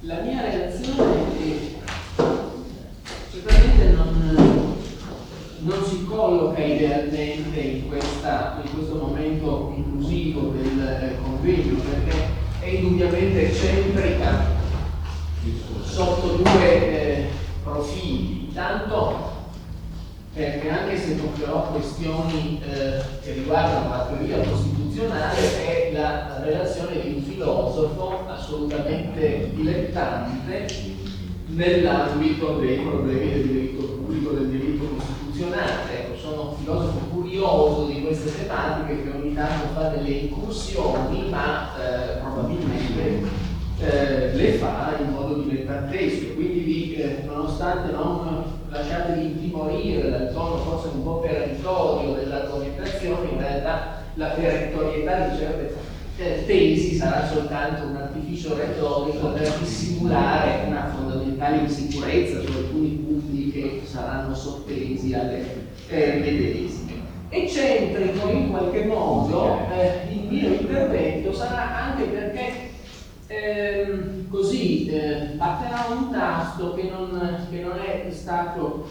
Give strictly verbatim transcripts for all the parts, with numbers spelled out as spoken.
la mia relazione è, certamente non, non si colloca idealmente in, questa, in questo momento inclusivo del eh, convegno, perché è indubbiamente centrica sotto due eh, profili. Tanto perché, anche se toccherò questioni eh, che riguardano la teoria costituzionale, è la relazione di un filosofo assolutamente dilettante nell'ambito dei problemi del diritto pubblico, del diritto costituzionale. Ecco, sono un filosofo curioso di queste tematiche che ogni tanto fa delle incursioni, ma eh, probabilmente eh, le fa in modo dilettantesco. Quindi vi, eh, nonostante non lasciatevi intimorire dal tono forse un po' peritorio dell'argomentazione, in realtà la perentorietà di certe eh, tesi sarà soltanto un artificio retorico per dissimulare una fondamentale insicurezza su alcuni punti che saranno sottesi alle eh, medesime. Eccentrico in qualche modo eh, il mio intervento sarà anche perché Ehm, così eh, batterà un tasto che non, che non è stato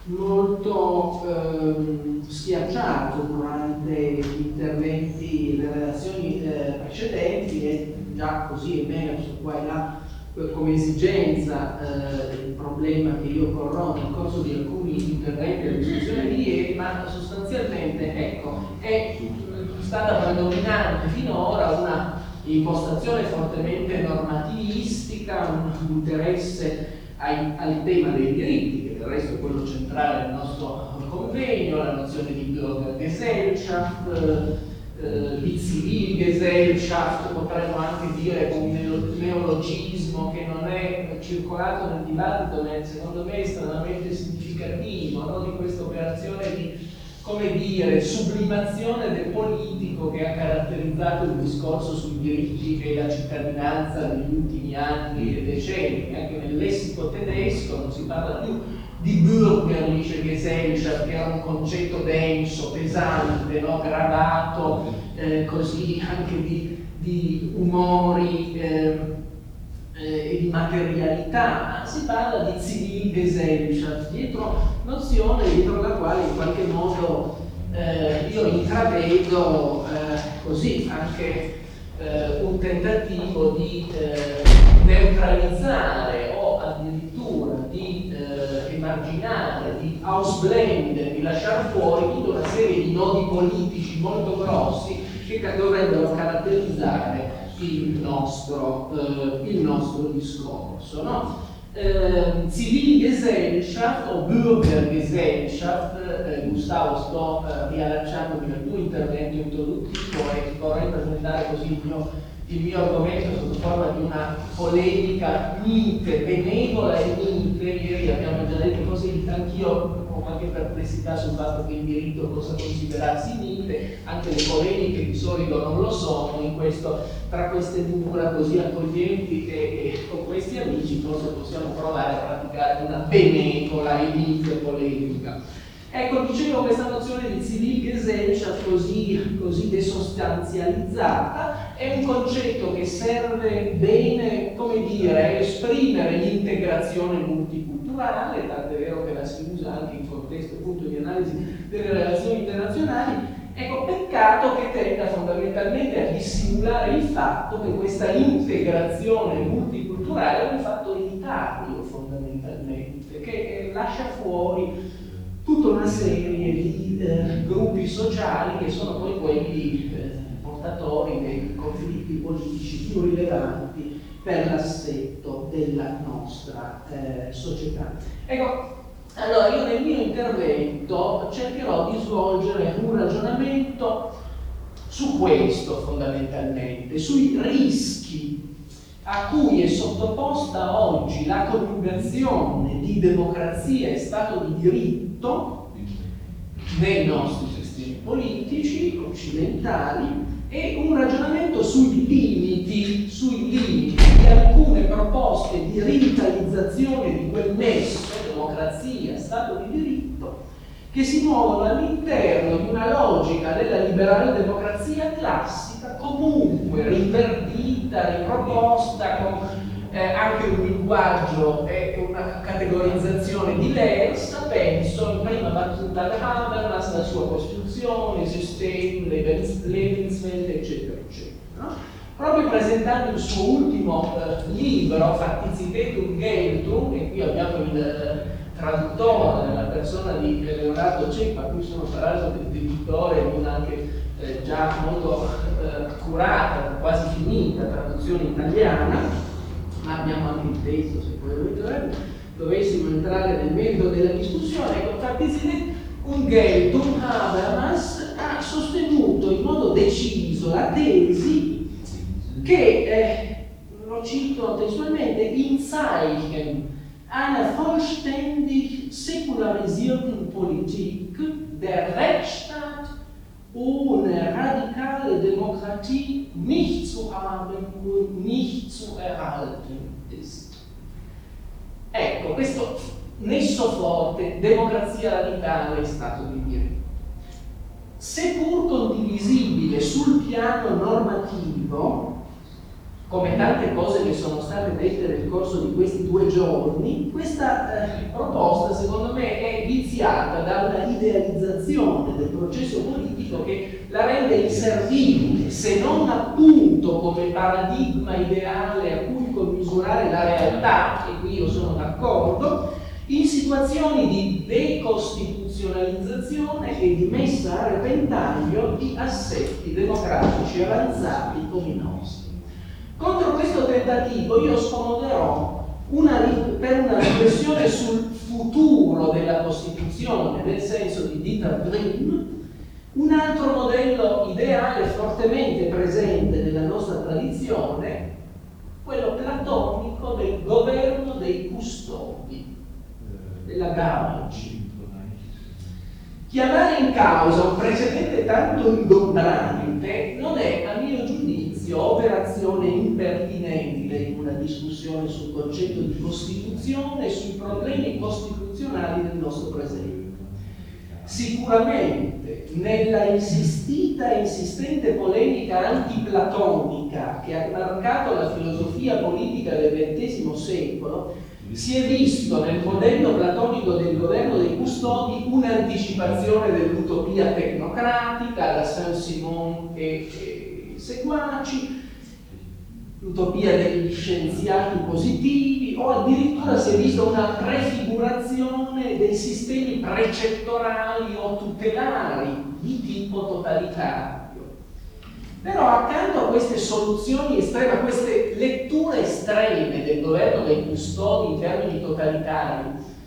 molto ehm, schiacciato durante gli interventi, le relazioni eh, precedenti, e già così e meno su qua e là come esigenza eh, il problema che io porrò nel corso di alcuni interventi e discussione di ieri, ma sostanzialmente ecco, è stata predominante finora una impostazione fortemente normativistica, un interesse ai, al tema dei diritti, che del resto è quello centrale del nostro convegno, la nozione di Bürgergesellschaft, eh, di Zivilgesellschaft, potremmo anche dire con un neologismo che non è circolato nel dibattito, ma secondo me è estremamente significativo, no? Di questa operazione di, come dire, sublimazione del politico che ha caratterizzato il discorso sui diritti e la cittadinanza negli ultimi anni e decenni. Anche nel lessico tedesco non si parla più di Bürgerliche Gesellschaft, che era un concetto denso, pesante, no? Gravato, eh, così anche di, di umori eh, eh, e di materialità. Si parla di Zivilgesellschaft, dietro nozione dietro la quale in qualche modo eh, io intravedo eh, così anche eh, un tentativo di eh, neutralizzare o addirittura di eh, emarginare, di ausblendere, di lasciare fuori tutta una serie di nodi politici molto grossi che dovrebbero caratterizzare il nostro, eh, il nostro discorso, no? Eh, Zivilgesellschaft o Bürgergesellschaft, eh, Gustavo, sto eh, riallacciandomi al tuo intervento introduttivo e vorrei presentare così il mio, il mio argomento sotto forma di una polemica mite, benevola e mite. Ieri abbiamo già detto così, anch'io ho qualche perplessità sul fatto che in diritto possa considerarsi mite, anche le polemiche di solito non lo sono. In questo, tra queste mura così accoglienti e, e con questi amici forse possiamo provare a praticare una benevola e mite polemica. Ecco, dicevo, questa nozione di Zivilgesellschaft così, così desostanzializzata è un concetto che serve bene, come dire, a esprimere l'integrazione multiculturale, tant'è vero che la si usa anche in contesto appunto di analisi delle relazioni internazionali. Ecco, peccato che tenda fondamentalmente a dissimulare il fatto che questa integrazione multiculturale è un fatto elitario fondamentalmente, che eh, lascia fuori tutta una serie di eh, gruppi sociali che sono poi quelli eh, portatori dei conflitti politici più rilevanti per l'assetto della nostra eh, società. Ecco, allora io nel mio intervento cercherò di svolgere un ragionamento su questo fondamentalmente, sui rischi a cui è sottoposta oggi la coniugazione di democrazia e Stato di diritto nei nostri sistemi politici occidentali, e un ragionamento sui limiti, sui limiti di alcune proposte di rivitalizzazione di quel nesso democrazia, Stato di diritto, che si muovono all'interno di una logica della liberale democrazia classica, comunque rinverdita, riproposta con eh, anche un linguaggio e una categorizzazione diversa, penso in prima battuta ad Habermas, la sua costruzione, il System, Lebenswelt, eccetera, eccetera. No? Proprio presentando il suo ultimo eh, libro, Faktizität Geltung, e qui abbiamo il eh, traduttore nella persona di Leonardo Ceppa, qui sono tra l'altro l'editore di una anche eh, già molto eh, curata, quasi finita traduzione italiana, ma abbiamo anche il testo se poi lo dovessimo entrare nel merito della discussione. Ecco, Faktizität Geltung, Habermas ha sostenuto in modo deciso la tesi che, eh, lo cito testualmente, in Zeichen einer vollständig säkularisierten Politik der Rechtsstaat ohne radikale Demokratie nicht zu haben und nicht zu erhalten ist. Ecco, questo nesso forte, democrazia radicale e Stato di diritto, seppur condivisibile sul piano normativo, come tante cose che sono state dette nel corso di questi due giorni, questa eh, proposta secondo me è viziata da una idealizzazione del processo politico che la rende inservibile, se non appunto come paradigma ideale a cui commisurare la realtà, e qui io sono d'accordo, in situazioni di decostituzionalizzazione e di messa a repentaglio di assetti democratici avanzati come i nostri. Contro questo tentativo io scomoderò una, per una riflessione sul futuro della Costituzione, nel senso di Dieter Grimm, un altro modello ideale fortemente presente nella nostra tradizione, quello platonico del governo dei custodi, della Gaudium. Chiamare in causa un precedente tanto ingombrante non è, a mio giudizio, operazione impertinente in una discussione sul concetto di Costituzione e sui problemi costituzionali del nostro presente. Sicuramente, nella insistita e insistente polemica antiplatonica che ha marcato la filosofia politica del ventesimo secolo, si è visto nel modello platonico del governo dei custodi un'anticipazione dell'utopia tecnocratica, la Saint-Simon e, e seguaci, l'utopia degli scienziati positivi, o addirittura si è vista una prefigurazione dei sistemi precettorali o tutelari di tipo totalitario. Però accanto a queste soluzioni estreme, a queste letture estreme del governo dei custodi in termini totalitari,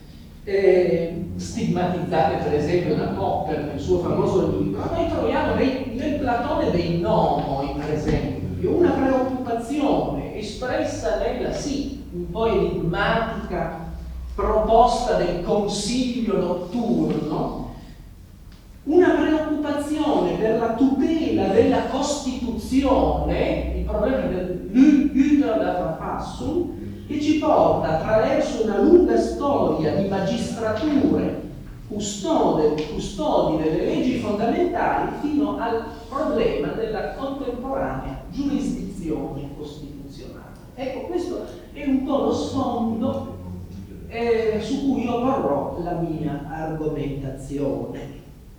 eh, stigmatizzate per esempio da Popper nel suo famoso libro, noi troviamo nei, nel Platone dei nomoi, per esempio, una preoccupazione espressa nella, sì, un po' enigmatica proposta del consiglio notturno, una preoccupazione per la tutela della Costituzione, il problema del Hüter der Verfassung, che ci porta attraverso una lunga storia di magistrature custode, custodi delle leggi fondamentali fino al problema della contemporanea giurisdizione costituzionale. Ecco, questo è un po' lo sfondo eh, su cui io porrò la mia argomentazione.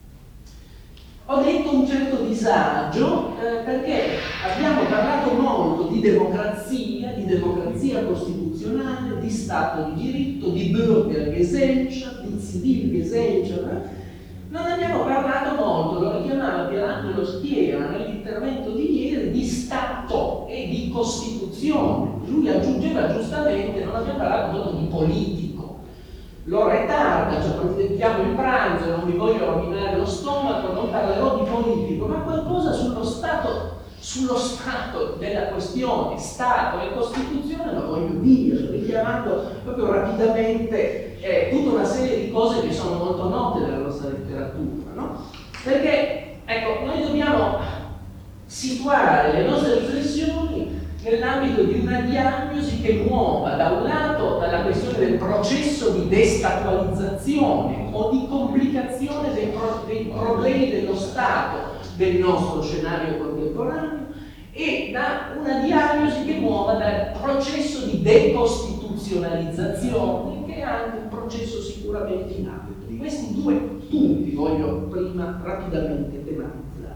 Ho detto un certo disagio eh, perché abbiamo parlato molto di democrazia, di democrazia costituzionale, di Stato di diritto, di Bürgergesellschaft, di Zivilgesellschaft. Non abbiamo parlato molto, lo richiamava Pierangelo Schiera nell'intervento di ieri, di Stato e di Costituzione. Lui aggiungeva giustamente, non abbiamo parlato molto di politico. L'ora è tarda, ci approfittiamo il pranzo, non vi voglio rovinare lo stomaco, non parlerò di politico, ma qualcosa sullo stato, sullo stato della questione, Stato e Costituzione lo voglio dire, richiamando proprio rapidamente eh, tutta una serie di cose che sono molto note nella nostra letteratura, no? Perché, ecco, noi dobbiamo situare le nostre riflessioni nell'ambito di una diagnosi che muova da un lato dalla questione del processo di destatualizzazione o di complicazione dei, pro- dei problemi dello Stato del nostro scenario contemporaneo e da una diagnosi che muova dal processo di decostituzione istituzionalizzazione, che è anche un processo sicuramente in atto. Di questi due punti voglio prima rapidamente tematizzare.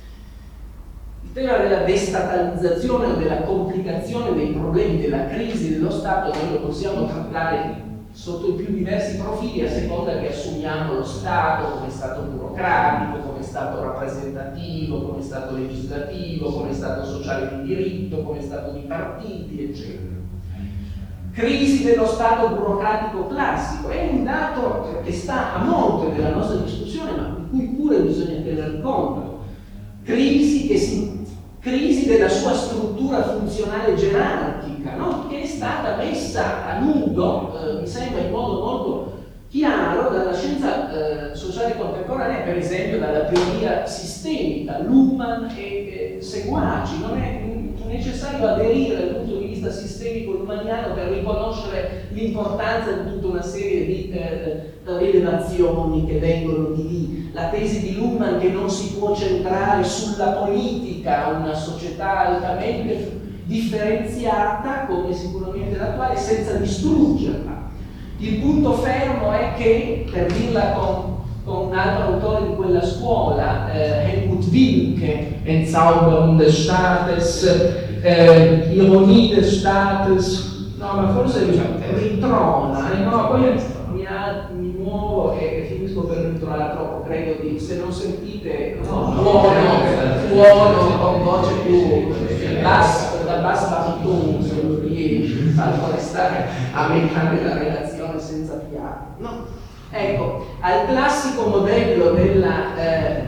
Il tema della destatalizzazione o della complicazione dei problemi della crisi dello Stato noi lo possiamo trattare sotto i più diversi profili a seconda che assumiamo lo Stato come Stato burocratico, come Stato rappresentativo, come Stato legislativo, come Stato sociale di diritto, come Stato di partiti, eccetera. Crisi dello Stato burocratico classico è un dato che sta a monte della nostra discussione, ma di cui pure bisogna tener conto. Crisi, che si, crisi della sua struttura funzionale gerarchica, no? Che è stata messa a nudo, eh, mi sembra in modo molto chiaro, dalla scienza eh, sociale contemporanea, per esempio dalla teoria sistemica, Luhmann e eh, seguaci. Non è necessario aderire dal punto di vista sistemico lumaniano per riconoscere l'importanza di tutta una serie di eh, rilevazioni che vengono di lì. La tesi di Luhmann che non si può centrare sulla politica, una società altamente differenziata, come sicuramente l'attuale, senza distruggerla. Il punto fermo è che, per dirla con con un altro autore di quella scuola, eh, Helmut Wilke, Entzauberung des Staates, eh, Ironie des Staates, no, ma forse ritrona, eh, no, poi mi, ha, mi muovo e finisco per ritronare troppo, credo di, se non sentite, no, buono, buono, con voce più bass, da bass baritone, se non riesci, salvo restare a mettere la relazione senza fiato, no? Ecco, al classico modello della, eh,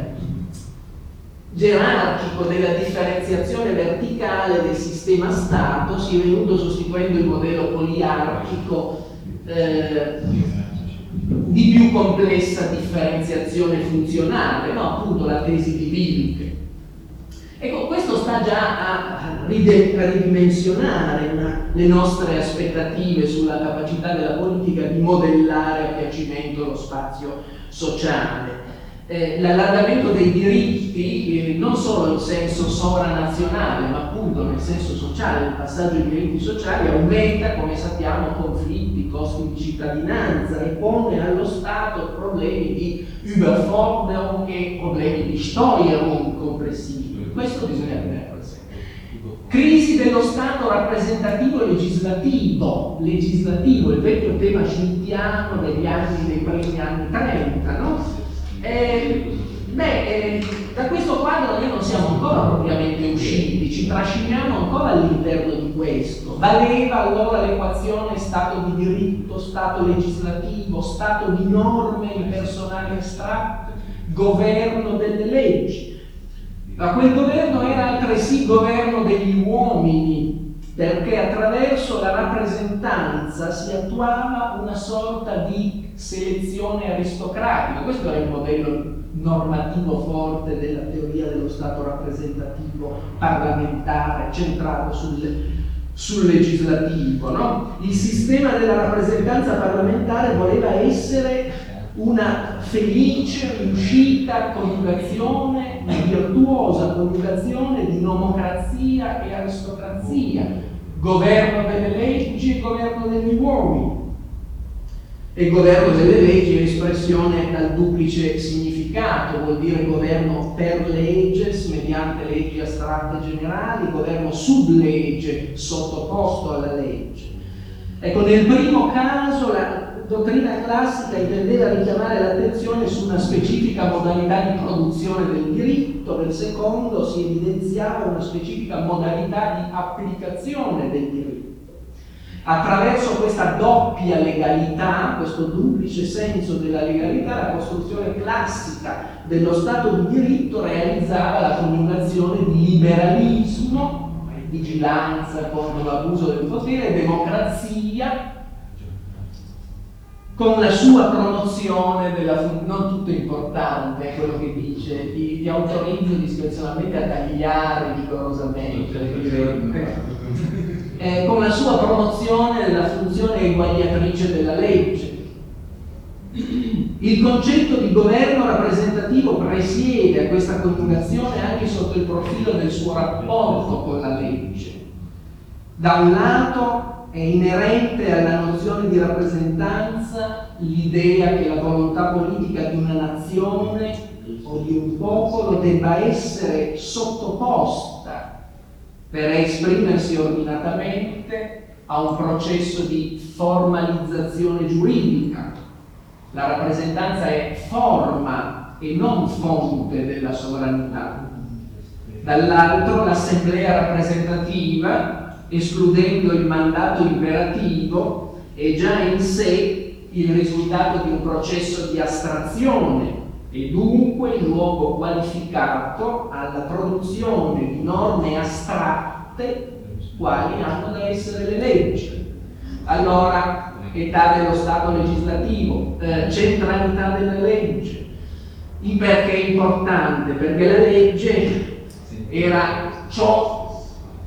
gerarchico della differenziazione verticale del sistema Stato si è venuto sostituendo il modello poliarchico eh, di più complessa differenziazione funzionale, no? Appunto la tesi di Wilke. Ecco, questo sta già a ridimensionare una, le nostre aspettative sulla capacità della politica di modellare a piacimento lo spazio sociale. Eh, l'allargamento dei diritti, eh, non solo in senso sovranazionale, ma appunto nel senso sociale, il passaggio ai diritti sociali aumenta, come sappiamo, conflitti, costi di cittadinanza e pone allo Stato problemi di Überforderung e problemi di Steuerung complessivi. Questo bisogna tenere presente. Crisi dello Stato rappresentativo e legislativo, legislativo, il vecchio tema schmittiano degli anni, dei primi anni trenta, no? Eh, beh, eh, da questo quadro noi non siamo ancora propriamente usciti, ci trasciniamo ancora all'interno di questo. Valeva allora l'equazione Stato di diritto, Stato legislativo, Stato di norme impersonali astratte, governo delle leggi. Ma quel governo era altresì governo degli uomini, perché attraverso la rappresentanza si attuava una sorta di selezione aristocratica. Questo è il modello normativo forte della teoria dello Stato rappresentativo parlamentare, centrato sul, sul legislativo, no? Il sistema della rappresentanza parlamentare voleva essere una felice riuscita coniugazione, una virtuosa coniugazione di nomocrazia e aristocrazia, governo delle leggi e governo degli uomini. E il governo delle leggi è espressione dal duplice significato, vuol dire governo per leges, mediante leggi astratte e generali, governo sub legge, sottoposto alla legge. Ecco, nel primo caso la dottrina classica intendeva richiamare l'attenzione su una specifica modalità di produzione del diritto, nel secondo si evidenziava una specifica modalità di applicazione del diritto. Attraverso questa doppia legalità, questo duplice senso della legalità, la costruzione classica dello Stato di diritto realizzava la coniugazione di liberalismo, vigilanza contro l'abuso del potere, e democrazia, con la sua promozione della, non tutto importante, quello che dice, ti, ti autorizzo discrezionalmente a tagliare rigorosamente, eh, con la sua promozione della funzione eguagliatrice della legge. Il concetto di governo rappresentativo presiede a questa coniugazione anche sotto il profilo del suo rapporto con la legge. Da un lato è inerente alla nozione di rappresentanza l'idea che la volontà politica di una nazione o di un popolo debba essere sottoposta per esprimersi ordinatamente a un processo di formalizzazione giuridica. La rappresentanza è forma e non fonte della sovranità. Dall'altro, l'assemblea rappresentativa, escludendo il mandato imperativo, è già in sé il risultato di un processo di astrazione e dunque il luogo qualificato alla produzione di norme astratte quali hanno da essere le leggi. Allora, età dello Stato legislativo, eh, centralità della legge. Il perché è importante? Perché la legge era ciò,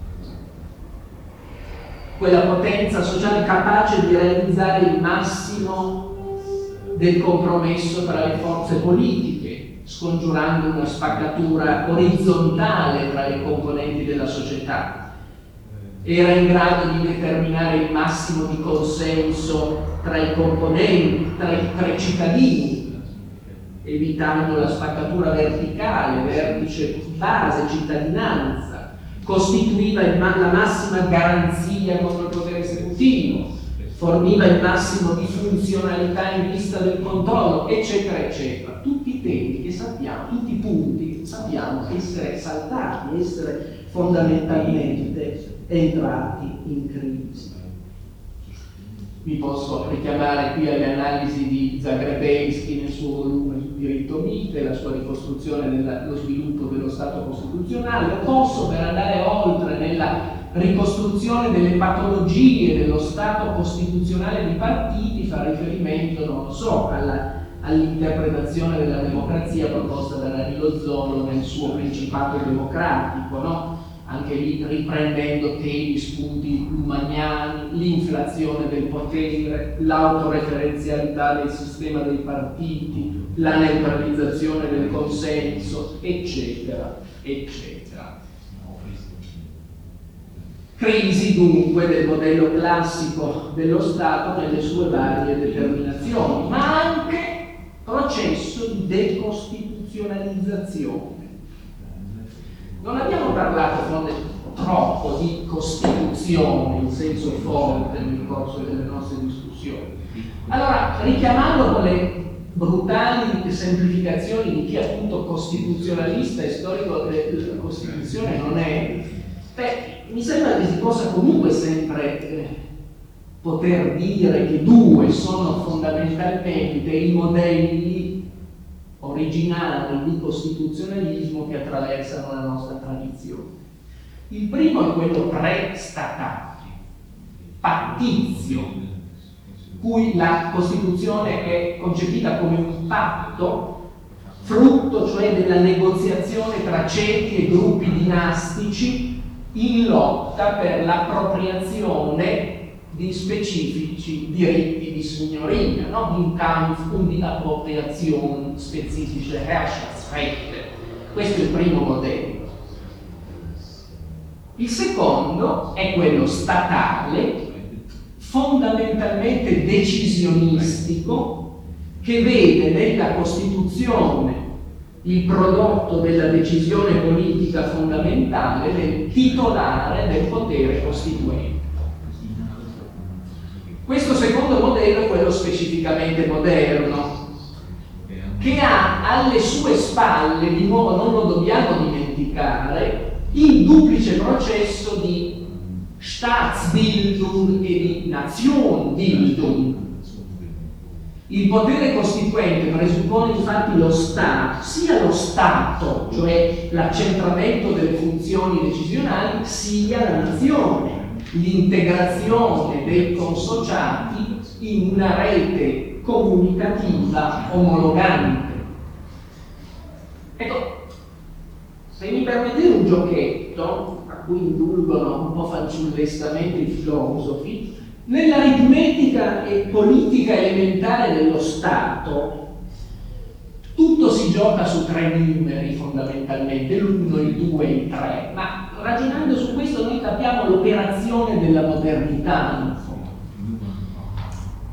quella potenza sociale capace di realizzare il massimo del compromesso tra le forze politiche, scongiurando una spaccatura orizzontale tra le componenti della società. Era in grado di determinare il massimo di consenso tra i componenti, tra i, tra i cittadini, evitando la spaccatura verticale, vertice, base, cittadinanza. Costituiva il ma- la massima garanzia contro il potere esecutivo, forniva il massimo di funzionalità in vista del controllo, eccetera, eccetera. Tutti i temi che sappiamo, tutti i punti che sappiamo essere saltati, essere fondamentalmente entrati in crisi. Mi posso richiamare qui alle analisi di Zagrebelsky nel suo volume sul diritto mite, la sua ricostruzione dello sviluppo dello Stato costituzionale, o posso, per andare oltre nella ricostruzione delle patologie dello Stato costituzionale di partiti, fa riferimento, non lo so, alla, all'interpretazione della democrazia proposta da Danilo Zollò nel suo Principato democratico, no? Anche lì riprendendo temi, spunti lumaniani, l'inflazione del potere, l'autoreferenzialità del sistema dei partiti, la neutralizzazione del consenso, eccetera, eccetera. Crisi dunque del modello classico dello Stato nelle sue varie determinazioni, ma anche processo di decostituzionalizzazione. Non abbiamo parlato forse troppo di Costituzione in senso forte nel corso delle nostre discussioni. Allora, richiamando quelle brutali semplificazioni di chi appunto costituzionalista e storico della Costituzione non è, beh, mi sembra che si possa comunque sempre eh, poter dire che due sono fondamentalmente i modelli originali di costituzionalismo che attraversano la nostra tradizione. Il primo è quello pre-statale, pattizio, cui la Costituzione è concepita come un patto, frutto cioè della negoziazione tra ceti e gruppi dinastici in lotta per l'appropriazione di specifici diritti di signoria, no? In Kampf und die Appropriation spezifische Herrschaftsrechte. Questo è il primo modello. Il secondo è quello statale, fondamentalmente decisionistico, che vede nella Costituzione il prodotto della decisione politica fondamentale del titolare del potere costituente. Questo secondo modello è quello specificamente moderno, che ha alle sue spalle, di nuovo non lo dobbiamo dimenticare, il duplice processo di Staatsbildung e di Nationbildung. Il potere costituente presuppone infatti lo Stato, sia lo Stato, cioè l'accentramento delle funzioni decisionali, sia la nazione, l'integrazione dei consociati in una rete comunicativa omologante. Ecco, se mi permettete un giochetto, a cui indulgono un po' fanciullestamente i filosofi, nell'aritmetica e politica elementare dello Stato tutto si gioca su tre numeri fondamentalmente, l'uno, il due, il tre, ma ragionando su questo noi capiamo l'operazione della modernità in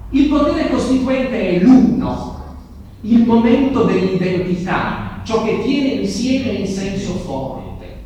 Il potere costituente è l'uno, il momento dell'identità, ciò che tiene insieme in senso forte.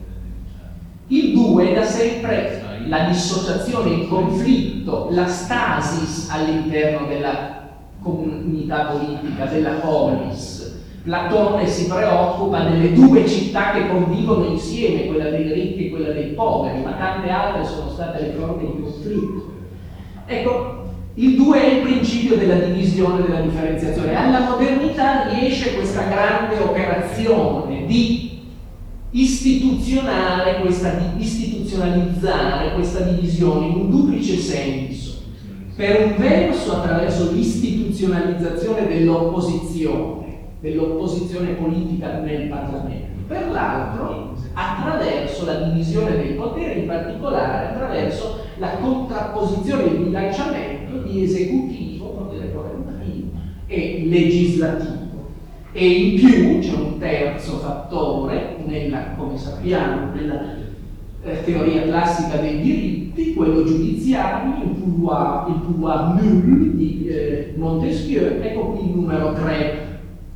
Il due è da sempre la dissociazione, il conflitto, la stasis all'interno della comunità politica, della polis. Platone si preoccupa delle due città che convivono insieme, quella dei ricchi e quella dei poveri, ma tante altre sono state le forme di conflitto. Ecco, il due è il principio della divisione, della differenziazione. Alla modernità riesce questa grande operazione di istituzionale, questa di istituzionalizzare questa divisione in un duplice senso. Per un verso attraverso l'istituzionalizzazione dell'opposizione, dell'opposizione politica nel Parlamento, per l'altro attraverso la divisione dei poteri, in particolare attraverso la contrapposizione, il bilanciamento di esecutivo, potere governativo e legislativo. E in più c'è un terzo fattore, nella, come sappiamo, nella eh, teoria classica dei diritti, quello giudiziario, il pouvoir, il pouvoir nul di eh, Montesquieu. Ecco qui il numero tre.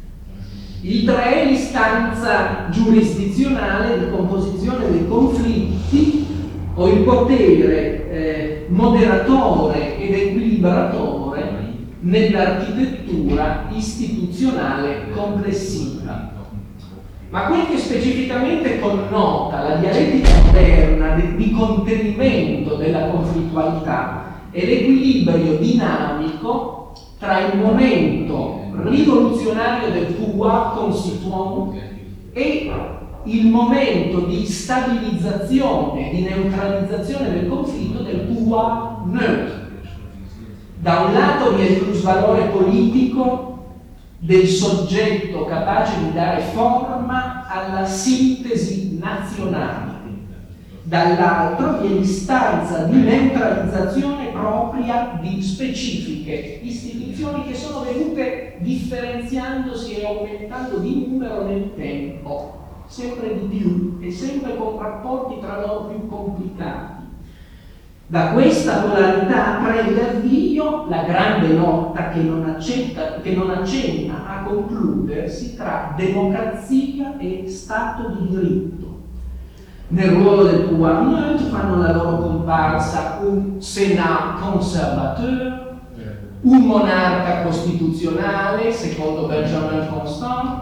Il tre è l'istanza giurisdizionale di composizione dei conflitti o il potere eh, moderatore ed equilibratore nell'architettura istituzionale complessiva. Ma quel che specificamente connota la dialettica moderna di contenimento della conflittualità è l'equilibrio dinamico tra il momento rivoluzionario del pouvoir constituant e il momento di stabilizzazione, di neutralizzazione del conflitto del pouvoir neutre. Da un lato vi è il plusvalore politico del soggetto capace di dare forma alla sintesi nazionale, dall'altro vi è l'istanza di neutralizzazione propria di specifiche istituzioni che sono venute differenziandosi e aumentando di numero nel tempo, sempre di più e sempre con rapporti tra loro più complicati. Da questa polarità prende avvio la grande lotta che non, accetta, che non accenna a concludersi tra democrazia e Stato di diritto. Nel ruolo del pouvoir neutre fanno la loro comparsa un Sénat conservateur, un monarca costituzionale, secondo Benjamin Constant,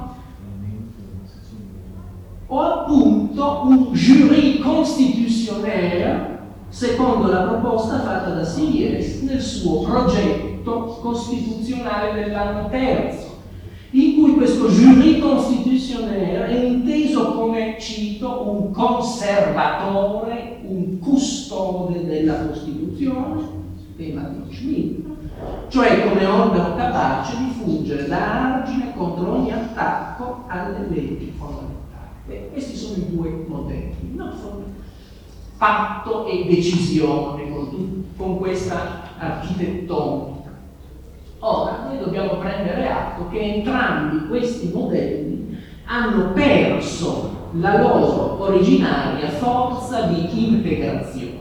o appunto un jury constitutionnel, secondo la proposta fatta da Sieyès nel suo progetto costituzionale dell'anno terzo, in cui questo jury costitutionnel è inteso come, cito, un conservatore, un custode della Costituzione, tema di Schmitt, cioè come organo capace di fungere da argine contro ogni attacco alle leggi fondamentali. E questi sono i due modelli, no? Sono patto e decisione con, con questa architettonica. Ora, noi dobbiamo prendere atto che entrambi questi modelli hanno perso la loro originaria forza di integrazione.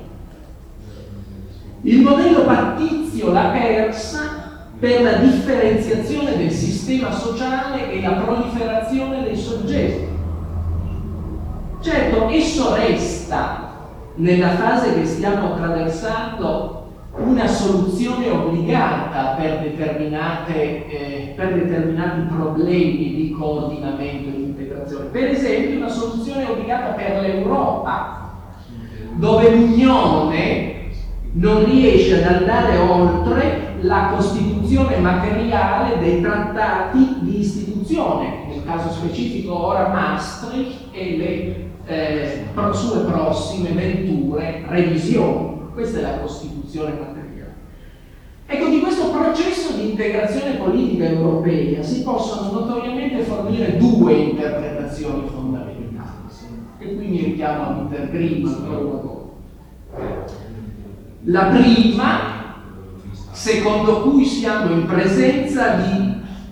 Il modello pattizio l'ha persa per la differenziazione del sistema sociale e la proliferazione dei soggetti. Certo, esso resta nella fase che stiamo attraversando una soluzione obbligata per, determinate, eh, per determinati problemi di coordinamento e di integrazione. Per esempio una soluzione obbligata per l'Europa, dove l'Unione non riesce ad andare oltre la costituzione materiale dei trattati di istituzione, nel caso specifico ora Maastricht e le eh, sue prossime venture revisioni. Questa è la Costituzione materiale. Ecco, di questo processo di integrazione politica europea si possono notoriamente fornire due interpretazioni fondamentali, e qui mi richiamo a Peter Grimm ancora una volta. La prima, secondo cui siamo in presenza di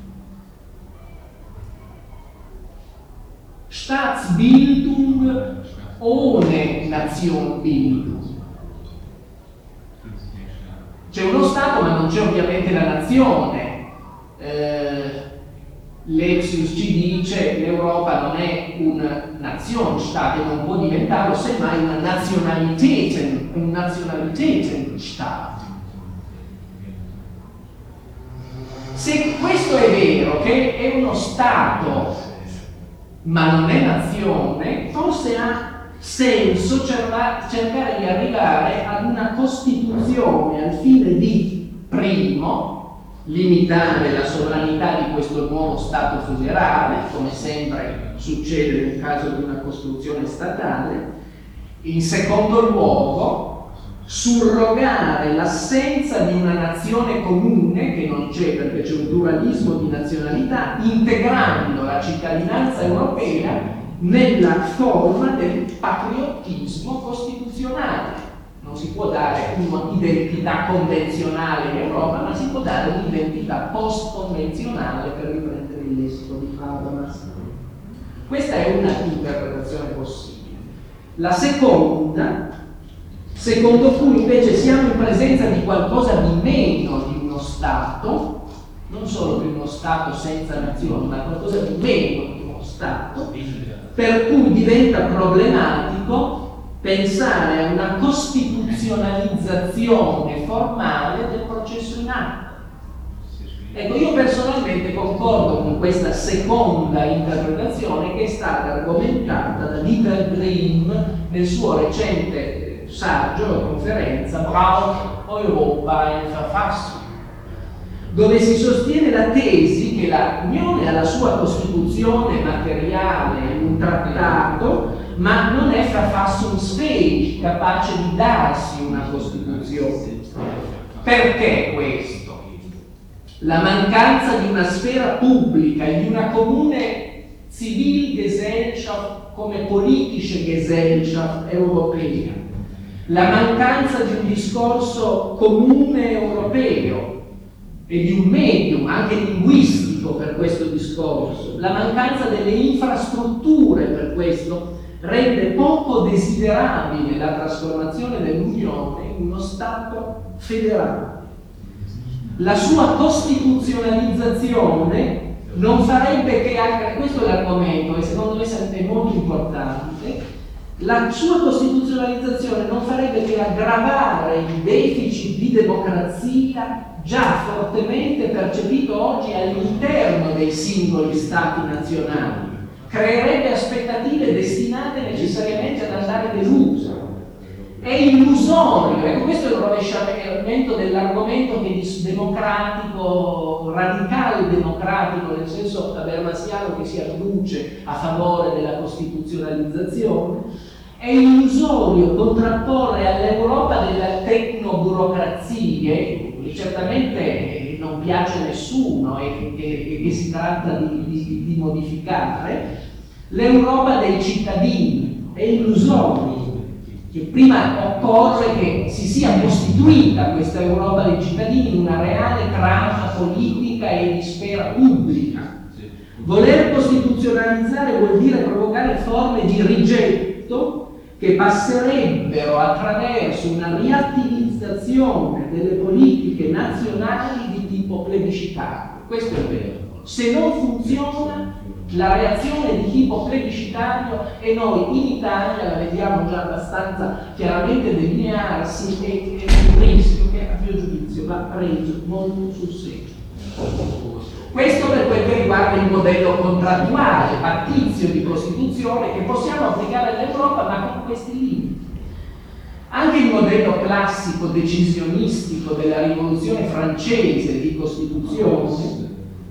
Staatsbildung ohne Nationbildung. C'è un uno Stato, ma non c'è ovviamente la nazione. Eh, Lexius ci dice che l'Europa non è un Nationenstaat e non può diventarlo, semmai una Nationalitäten, un Nationalitätenstaat. Se questo è vero, che è uno Stato ma non è nazione, forse ha senso cerca- cercare di arrivare ad una Costituzione al fine di, primo, limitare la sovranità di questo nuovo Stato federale, come sempre succede nel caso di una costruzione statale. In secondo luogo, surrogare l'assenza di una nazione comune, che non c'è perché c'è un pluralismo di nazionalità, integrando la cittadinanza europea nella forma del patriottismo costituzionale. Non si può dare un'identità convenzionale in Europa, ma si può dare un'identità post-convenzionale, per riprendere il lessico di Habermas. Questa è una interpretazione possibile. La seconda, secondo cui invece siamo in presenza di qualcosa di meno di uno Stato, non solo di uno Stato senza nazioni, ma qualcosa di meno di uno Stato, per cui diventa problematico pensare a una costituzionalizzazione formale del processo in atto. Ecco, io personalmente concordo con questa seconda interpretazione che è stata argomentata da Dieter Grimm nel suo recente saggio e conferenza Braucht Europa in Verfassung, dove si sostiene la tesi che l'Unione ha la sua costituzione materiale in un trattato, ma non è verfassungsfähig, capace di darsi una Costituzione. Perché questo? La mancanza di una sfera pubblica e di una comune Zivilgesellschaft come politische Gesellschaft europea, la mancanza di un discorso comune europeo e di un medium anche linguistico per questo discorso, la mancanza delle infrastrutture per questo rende poco desiderabile la trasformazione dell'Unione in uno Stato federale. La sua costituzionalizzazione non farebbe che, anche questo è l'argomento e secondo me è molto importante, la sua costituzionalizzazione non farebbe che aggravare il deficit di democrazia già fortemente percepito oggi all'interno dei singoli Stati nazionali. Creerebbe aspettative destinate necessariamente ad andare deluse. È illusorio, ecco, questo è il rovesciamento dell'argomento che è democratico, radicale democratico, nel senso habermasiano che si adduce a favore della costituzionalizzazione. È illusorio contrapporre all'Europa delle tecnoburocrazie, che certamente non piace a nessuno e che, che si tratta di, di, di modificare, l'Europa dei cittadini. È illusorio. Che prima occorre che si sia costituita questa Europa dei cittadini in una reale trama politica e di sfera pubblica. Voler costituzionalizzare vuol dire provocare forme di rigetto che passerebbero attraverso una riattivizzazione delle politiche nazionali di tipo plebiscitario. Questo è vero. Se non funziona, la reazione di tipo plebiscitario, e noi in Italia la vediamo già abbastanza chiaramente delinearsi, e è un rischio che a mio giudizio va preso molto sul serio. Questo per quel che riguarda il modello contrattuale, pattizio di Costituzione che possiamo applicare all'Europa, ma con questi limiti. Anche il modello classico decisionistico della rivoluzione francese di Costituzione,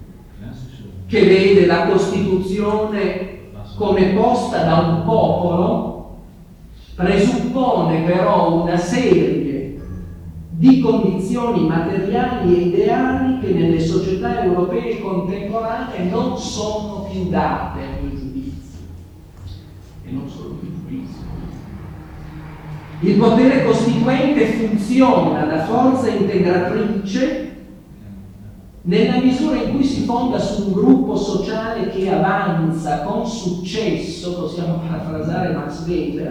che vede la Costituzione come posta da un popolo, presuppone però una serie di condizioni materiali e ideali che nelle società europee contemporanee non sono più date, a mio giudizio, e non sono più giudizi. Il potere costituente funziona da forza integratrice nella misura in cui si fonda su un gruppo sociale che avanza con successo, possiamo parafrasare Max Weber,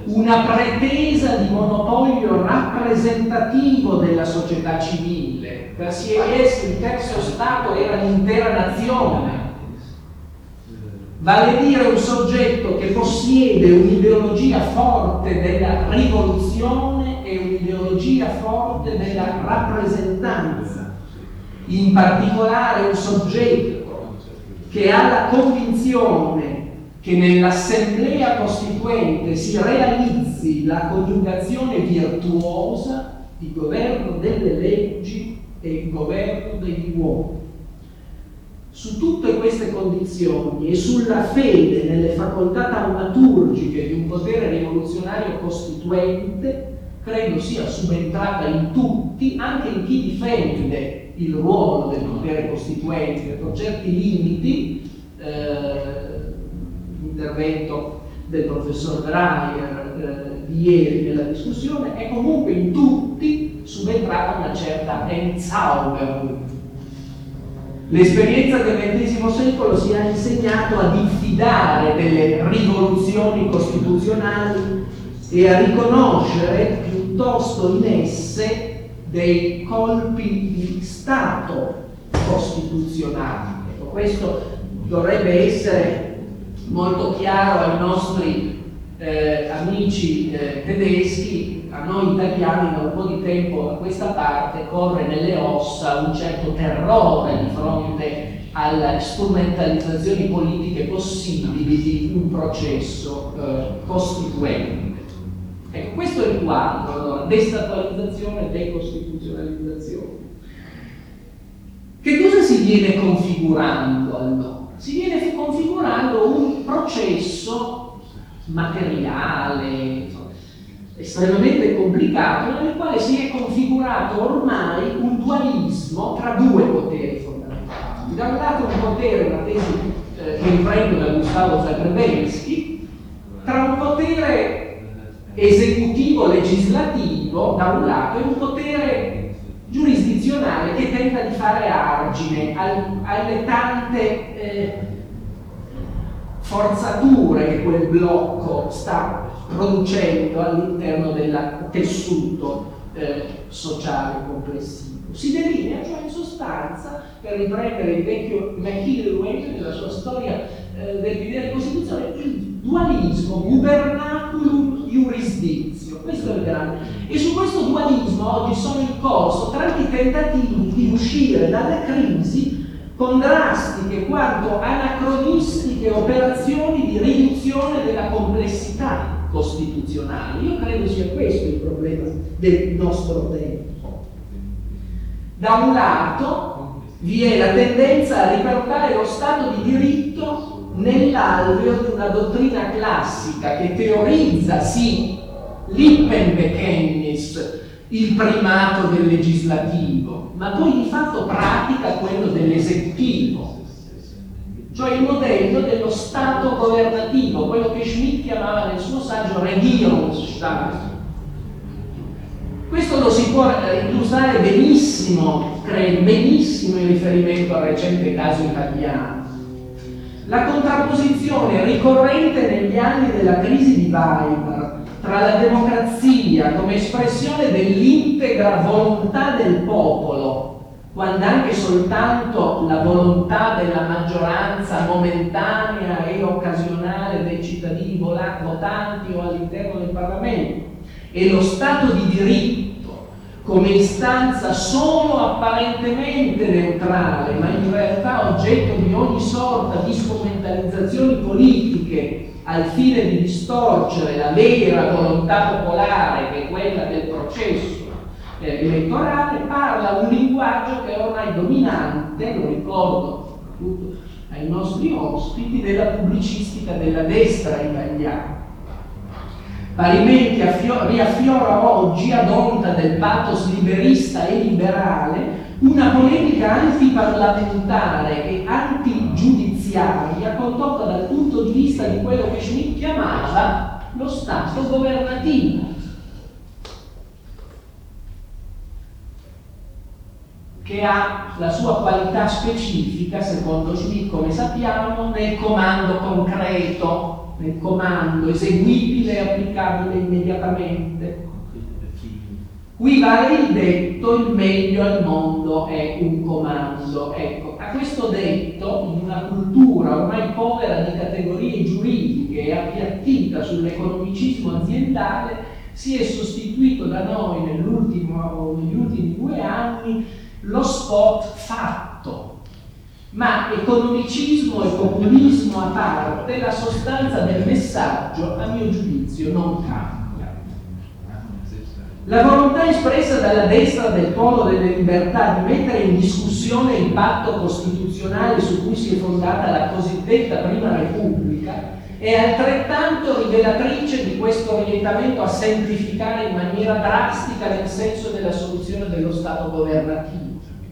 una pretesa di monopolio rappresentativo della società civile. Per Sieyès il terzo Stato era l'intera nazione, vale a dire un soggetto che possiede un'ideologia forte della rivoluzione e un'ideologia forte della rappresentanza, in particolare un soggetto che ha la convinzione che nell'assemblea costituente si realizzi la coniugazione virtuosa di governo delle leggi e governo degli uomini. Su tutte queste condizioni e sulla fede nelle facoltà taumaturgiche di un potere rivoluzionario costituente, credo sia subentrata in tutti, anche in chi difende il ruolo del potere costituente, con certi limiti. eh, L'intervento del professor Dreyer eh, di ieri nella discussione è comunque in tutti subentrata una certa Entzauberung. L'esperienza del ventesimo secolo si è insegnato a diffidare delle rivoluzioni costituzionali e a riconoscere piuttosto in esse dei colpi di Stato costituzionali. Ecco, questo dovrebbe essere molto chiaro ai nostri eh, amici eh, tedeschi. A noi italiani da un po' di tempo a questa parte corre nelle ossa un certo terrore di fronte alle strumentalizzazioni politiche possibili di un processo eh, costituente. Ecco, questo è il quadro, allora, destatualizzazione e decostituzionalizzazione. Che cosa si viene configurando allora? Si viene configurando un processo materiale, insomma, estremamente complicato, nel quale si è configurato ormai un dualismo tra due poteri fondamentali. Da un lato un potere, una tesi eh, che riprendo da Gustavo Zagrebelsky, tra un potere esecutivo legislativo da un lato e un potere giurisdizionale che tenta di fare argine al, alle tante eh, forzature che quel blocco sta producendo all'interno del tessuto eh, sociale complessivo. Si delinea, cioè in sostanza, per riprendere il vecchio McIlwain nella sua storia eh, dell'idea di Costituzione, il dualismo gubernaculum iurisdizio. Questo è il grande. E su questo dualismo oggi sono in corso tanti tentativi di uscire dalla crisi con drastiche quanto anacronistiche operazioni di riduzione della complessità costituzionale. Io credo sia questo il problema del nostro tempo. Da un lato vi è la tendenza a riportare lo Stato di diritto nell'alveo di una dottrina classica che teorizza sì l'Ippenbekenntnis, il primato del legislativo, ma poi di fatto pratica quello dell'esecutivo, cioè il modello dello Stato governativo, quello che Schmitt chiamava nel suo saggio Regierungsstaat. Questo lo si può illustrare benissimo, credo, benissimo in riferimento al recente caso italiano. La contrapposizione ricorrente negli anni della crisi di Weimar tra la democrazia come espressione dell'integra volontà del popolo, quando anche soltanto la volontà della maggioranza momentanea e occasionale dei cittadini votanti o all'interno del Parlamento, e lo Stato di diritto come istanza solo apparentemente neutrale, ma in realtà oggetto di ogni sorta di strumentalizzazioni politiche al fine di distorcere la vera volontà popolare, che è quella del processo eh, elettorale, parla un linguaggio che è ormai dominante, lo ricordo appunto ai nostri ospiti, della pubblicistica della destra italiana. Parimenti affio- riaffiora oggi, ad onta del pathos liberista e liberale, una polemica antiparlamentare e antigiudiziaria condotta dal punto di vista di quello che Schmitt chiamava lo Stato governativo. Che ha la sua qualità specifica, secondo Schmitt, come sappiamo, nel comando concreto, nel comando, eseguibile e applicabile immediatamente. Qui vale il detto: il meglio al mondo è un comando. Ecco, a questo detto, in una cultura ormai povera di categorie giuridiche e appiattita sull'economicismo aziendale, si è sostituito da noi nell'ultimo, negli ultimi due anni lo spot fatto. Ma economicismo e populismo a parte, la sostanza del messaggio, a mio giudizio, non cambia. La volontà espressa dalla destra del polo delle libertà di mettere in discussione il patto costituzionale su cui si è fondata la cosiddetta Prima Repubblica è altrettanto rivelatrice di questo orientamento a semplificare in maniera drastica nel senso della soluzione dello Stato governativo.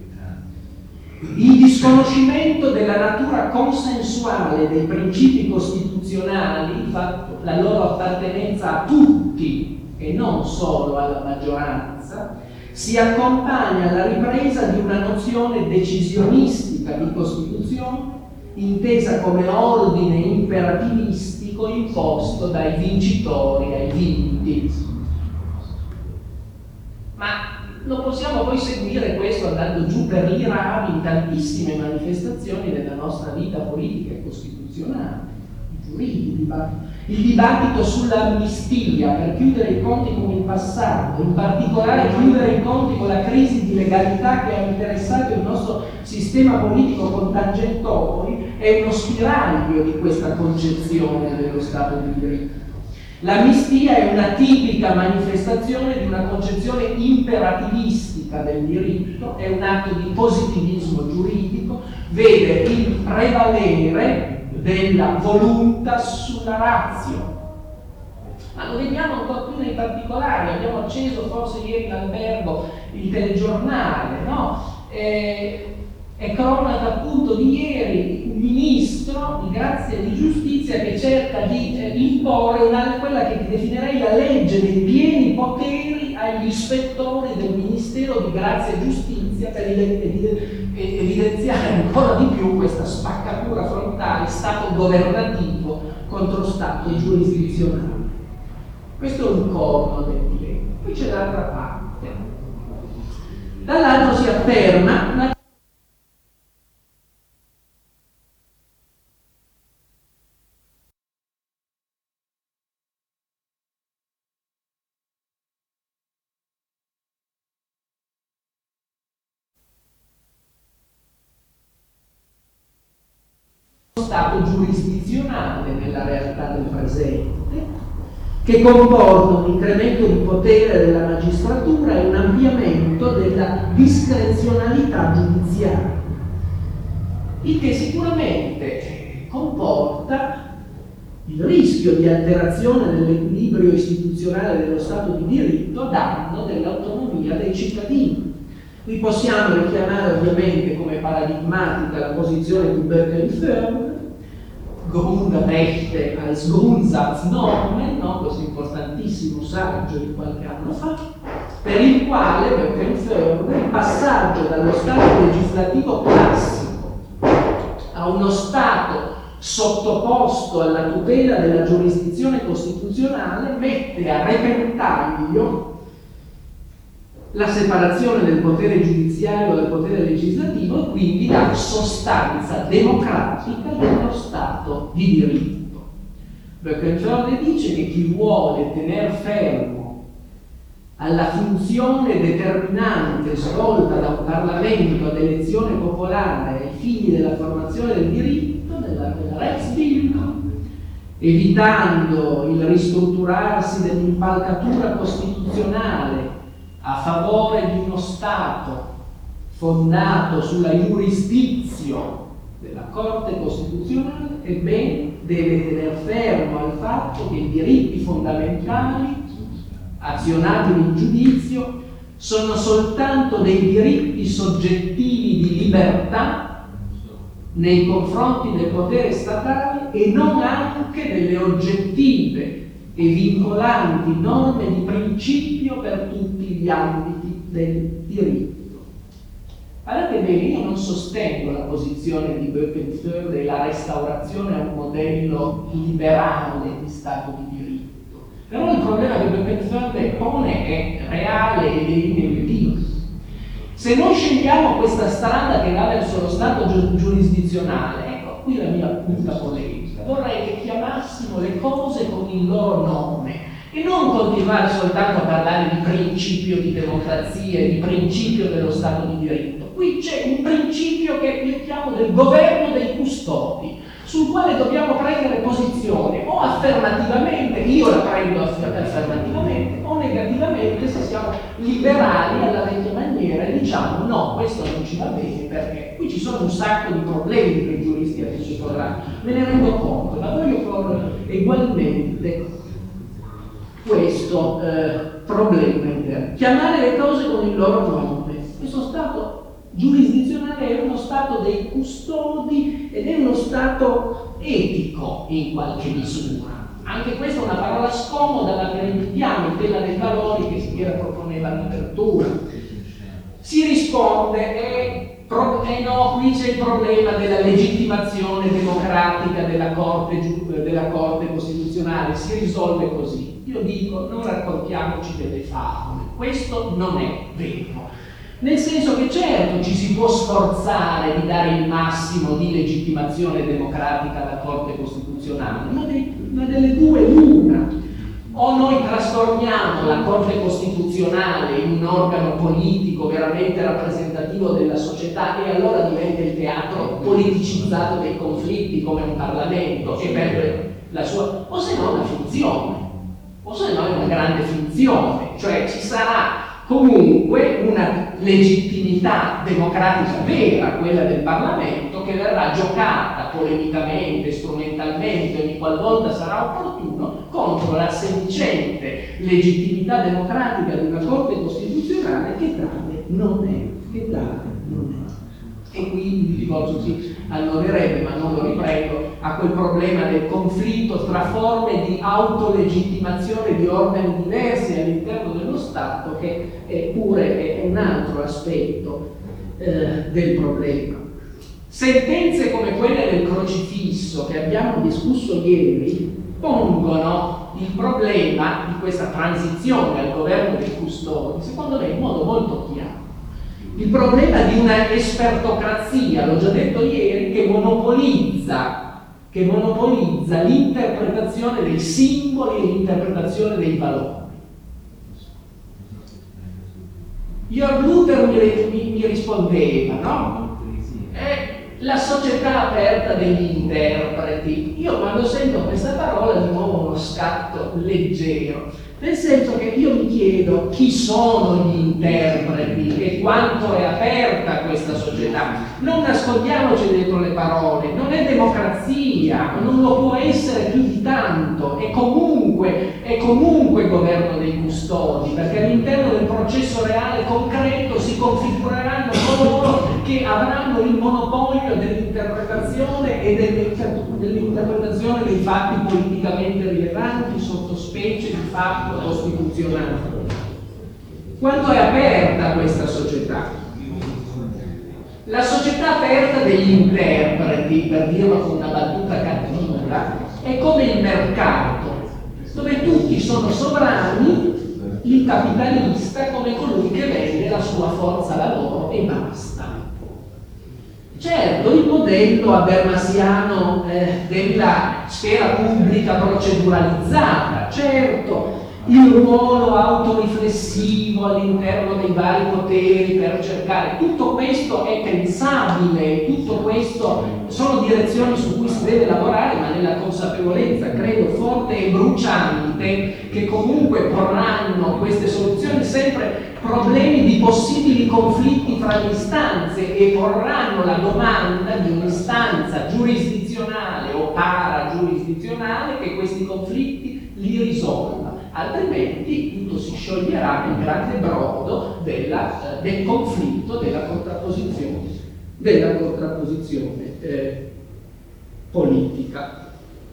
Il disconoscimento della natura consensuale dei principi costituzionali, la loro appartenenza a tutti e non solo alla maggioranza, si accompagna alla ripresa di una nozione decisionistica di Costituzione intesa come ordine imperativistico imposto dai vincitori ai vinti. Ma lo possiamo poi seguire questo andando giù per i rami in tantissime manifestazioni della nostra vita politica e costituzionale, i giuridici, il dibattito sull'amnistia per chiudere i conti con il passato, in particolare chiudere i conti con la crisi di legalità che ha interessato il nostro sistema politico con Tangentopoli, è uno spiraglio di questa concezione dello Stato di diritto. L'amnistia è una tipica manifestazione di una concezione imperativistica del diritto, è un atto di positivismo giuridico, vede il prevalere della volontà sulla ratio. Ma lo vediamo ancora più nei particolari. Abbiamo acceso forse ieri in albergo il telegiornale, no? E, è cronaca appunto di ieri un ministro di grazia e di giustizia che cerca di eh, imporre una, quella che definirei la legge dei pieni poteri agli ispettori del Ministero di Grazia e Giustizia per evidenziare ancora di più questa spaccatura frontale Stato governativo contro Stato giurisdizionale. Questo è un corno del dilemma. Poi c'è l'altra parte. Dall'altro si afferma una Stato giurisdizionale nella realtà del presente, che comporta un incremento di potere della magistratura e un ampliamento della discrezionalità giudiziaria, il che sicuramente comporta il rischio di alterazione dell'equilibrio istituzionale dello Stato di diritto a danno dell'autonomia dei cittadini. Qui possiamo richiamare ovviamente come paradigmatica la posizione di Böckenförde, Grundrechte als Grundsatznormen, no? Questo importantissimo saggio di qualche anno fa, per il quale Böckenförde il passaggio dallo Stato legislativo classico a uno Stato sottoposto alla tutela della giurisdizione costituzionale mette a repentaglio la separazione del potere giudiziario dal potere legislativo e quindi la sostanza democratica dello Stato di diritto. Böckenförde dice che chi vuole tener fermo alla funzione determinante svolta da un Parlamento ad elezione popolare ai fini della formazione del diritto, della, della Rechtsbildung, evitando il ristrutturarsi dell'impalcatura costituzionale a favore di uno Stato fondato sulla giurisdizione della Corte Costituzionale, ebbene deve tener fermo al fatto che i diritti fondamentali azionabili in giudizio sono soltanto dei diritti soggettivi di libertà nei confronti del potere statale e non anche delle oggettive e vincolanti norme di principio per tutti gli ambiti del diritto. Guardate bene, io non sostengo la posizione di Böckenförde della restaurazione a un modello liberale di Stato di diritto. Però il problema che Böckenförde pone è reale ed è ineludibile. Se noi scegliamo questa strada che va verso lo Stato giu- giurisdizionale, ecco qui la mia punta polemica, vorrei che chiamassimo le cose con il loro nome e non continuare soltanto a parlare di principio di democrazia e di principio dello Stato di diritto. Qui c'è un principio che io chiamo del governo dei custodi, sul quale dobbiamo prendere posizione o affermativamente, io la prendo affermativamente, o negativamente se siamo liberali alla vecchia maniera e diciamo no, questo non ci va bene perché qui ci sono un sacco di problemi che i giuristi anticiperanno, me ne rendo conto, ma voglio porre ugualmente questo eh, problema interno. Chiamare le cose con il loro nome. Questo Stato giurisdizionale è uno Stato dei custodi ed è uno Stato etico in qualche misura. Anche questa è una parola scomoda, ma che ripetiamo, il tema dei valori che si era proponeva all'apertura. Si risponde e, pro, e no, qui c'è il problema della legittimazione democratica della Corte, della Corte Costituzionale, si risolve così. Io dico, non raccontiamoci delle favole, questo non è vero. Nel senso che certo ci si può sforzare di dare il massimo di legittimazione democratica alla Corte Costituzionale, ma, dei, ma delle due l'una. O noi trasformiamo la Corte Costituzionale in un organo politico veramente rappresentativo della società e allora diventa il teatro politicizzato dei conflitti come un Parlamento e perde la sua... o se no una finzione. O se no è una grande finzione, cioè ci sarà comunque una legittimità democratica vera, quella del Parlamento, che verrà giocata polemicamente, strumentalmente, ogni qualvolta sarà opportuno, contro la sedicente legittimità democratica di una Corte Costituzionale che tale non è, che tale non è. E qui il divorzio si annoderebbe, ma non lo riprendo, a quel problema del conflitto tra forme di autolegittimazione di organi diversi all'interno dello Stato, che è pure è un altro aspetto eh, del problema. Sentenze come quelle del crocifisso che abbiamo discusso ieri pongono il problema di questa transizione al governo dei custodi, secondo me in modo molto chiaro. Il problema di una espertocrazia, l'ho già detto ieri, che monopolizza, che monopolizza l'interpretazione dei simboli e l'interpretazione dei valori. Jörg Luther mi, mi, mi rispondeva, no? È la società aperta degli interpreti. Io quando sento questa parola di nuovo uno scatto leggero. Nel senso che io mi chiedo chi sono gli interpreti e quanto è aperta questa società. Non nascondiamoci dietro le parole, non è democrazia, non lo può essere più di tanto, è comunque, è comunque governo dei custodi, perché all'interno del processo reale concreto si configureranno coloro che avranno il monopolio dell'interpretazione e dell'interpretazione dei fatti politicamente rilevanti, sottospecie di fatti costituzionale. Quando è aperta questa società? La società aperta degli interpreti, per dirlo con una battuta cattiva, è come il mercato, dove tutti sono sovrani, il capitalista come colui che vende la sua forza lavoro e basta. Certo, il modello habermasiano eh, della sfera pubblica proceduralizzata, certo, il ruolo autoriflessivo all'interno dei vari poteri per cercare, tutto questo è pensabile, tutto questo sono direzioni su cui si deve lavorare, ma nella consapevolezza, credo, forte e bruciante, che comunque porranno queste soluzioni sempre problemi di possibili conflitti fra le istanze e porranno la domanda di un'istanza giurisdizionale o paragiurisdizionale che questi conflitti li risolva. Altrimenti tutto si scioglierà nel grande brodo della, eh, del conflitto, della contrapposizione, della contrapposizione eh, politica.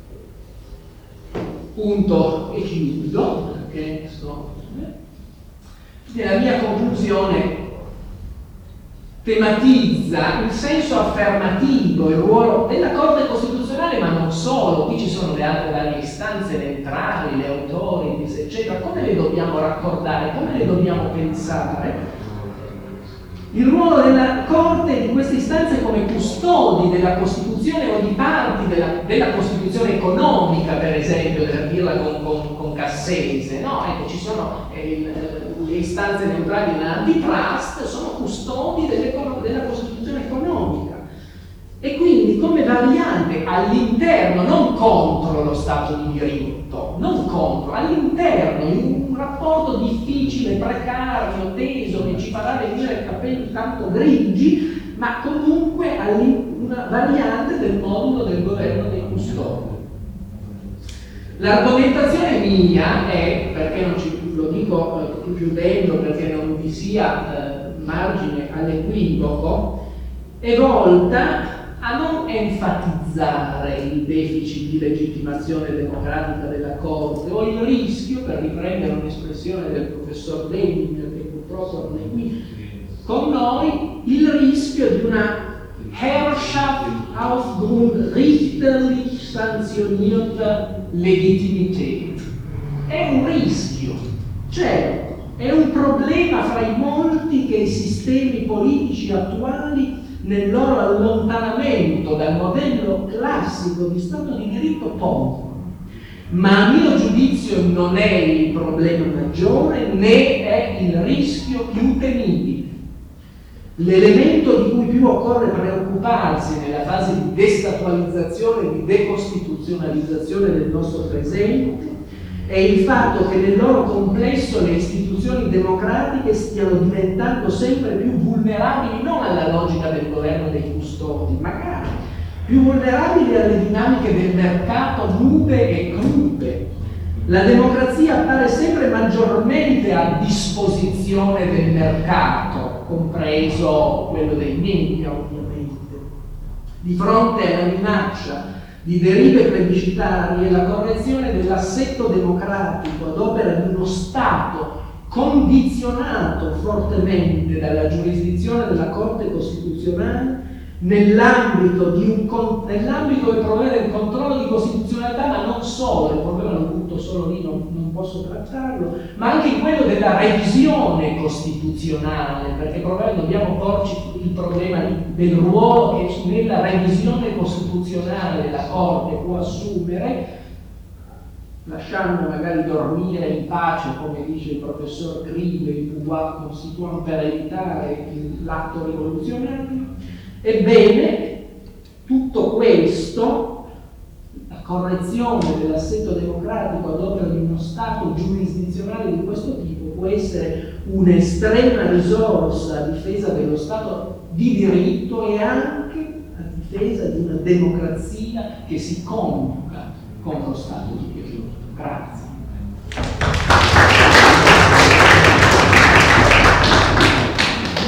Punto e chiudo, perché sto... Nella mia conclusione tematizza il senso affermativo, il ruolo della Corte Costituzionale, ma non solo. Qui ci sono le altre varie istanze neutrali, le authorities, eccetera. Come le dobbiamo raccordare? Come le dobbiamo pensare? Il ruolo della Corte, di queste istanze come custodi della Costituzione o di parti della, della Costituzione economica, per esempio, per dirla con, con, con Cassese, no? Ecco, ci sono eh, le istanze neutrali nell'antitrust, sono custodi della Costituzione economica. E quindi come variante all'interno, non contro lo Stato di diritto, non contro, all'interno, in un rapporto difficile, precario, teso, che ci farà venire capelli tanto grigi, ma comunque una variante del modulo del governo dei custodi. L'argomentazione mia è, perché non ci, lo dico eh, chiudendo, perché non vi sia eh, margine all'equivoco, è volta a non enfatizzare il deficit di legittimazione democratica della Corte o il rischio, per riprendere un'espressione del professor Lenin, che purtroppo non è qui con noi, il rischio di una Herrschaft aufgrund richterlich sanktionierter Legitimität. È un rischio, certo, è un problema fra i molti che i sistemi politici attuali, nel loro allontanamento dal modello classico di Stato di diritto, pongono. Ma a mio giudizio non è il problema maggiore, né è il rischio più temibile. L'elemento di cui più occorre preoccuparsi nella fase di destatualizzazione e di decostituzionalizzazione del nostro presente è il fatto che nel loro complesso le istituzioni democratiche stiano diventando sempre più vulnerabili non alla logica del governo dei custodi, magari più vulnerabili alle dinamiche del mercato nude e crude. La democrazia appare sempre maggiormente a disposizione del mercato, compreso quello dei media ovviamente. Di fronte alla minaccia di derive plebiscitarie, la correzione dell'assetto democratico ad opera di uno Stato condizionato fortemente dalla giurisdizione della Corte Costituzionale nell'ambito, di un, nell'ambito del problema del controllo di costituzionalità, ma non solo, il problema lo butto solo lì, non, non posso trattarlo, ma anche in quello della revisione costituzionale, perché dobbiamo porci il problema del ruolo che nella revisione costituzionale della Corte può assumere, lasciando magari dormire in pace, come dice il professor Grill, il pouvoir constituant, per evitare l'atto rivoluzionario. Ebbene, tutto questo, la correzione dell'assetto democratico ad opera di uno Stato giurisdizionale di questo tipo, può essere un'estrema risorsa a difesa dello Stato di diritto e anche a difesa di una democrazia che si coniuga con lo Stato di diritto. Grazie.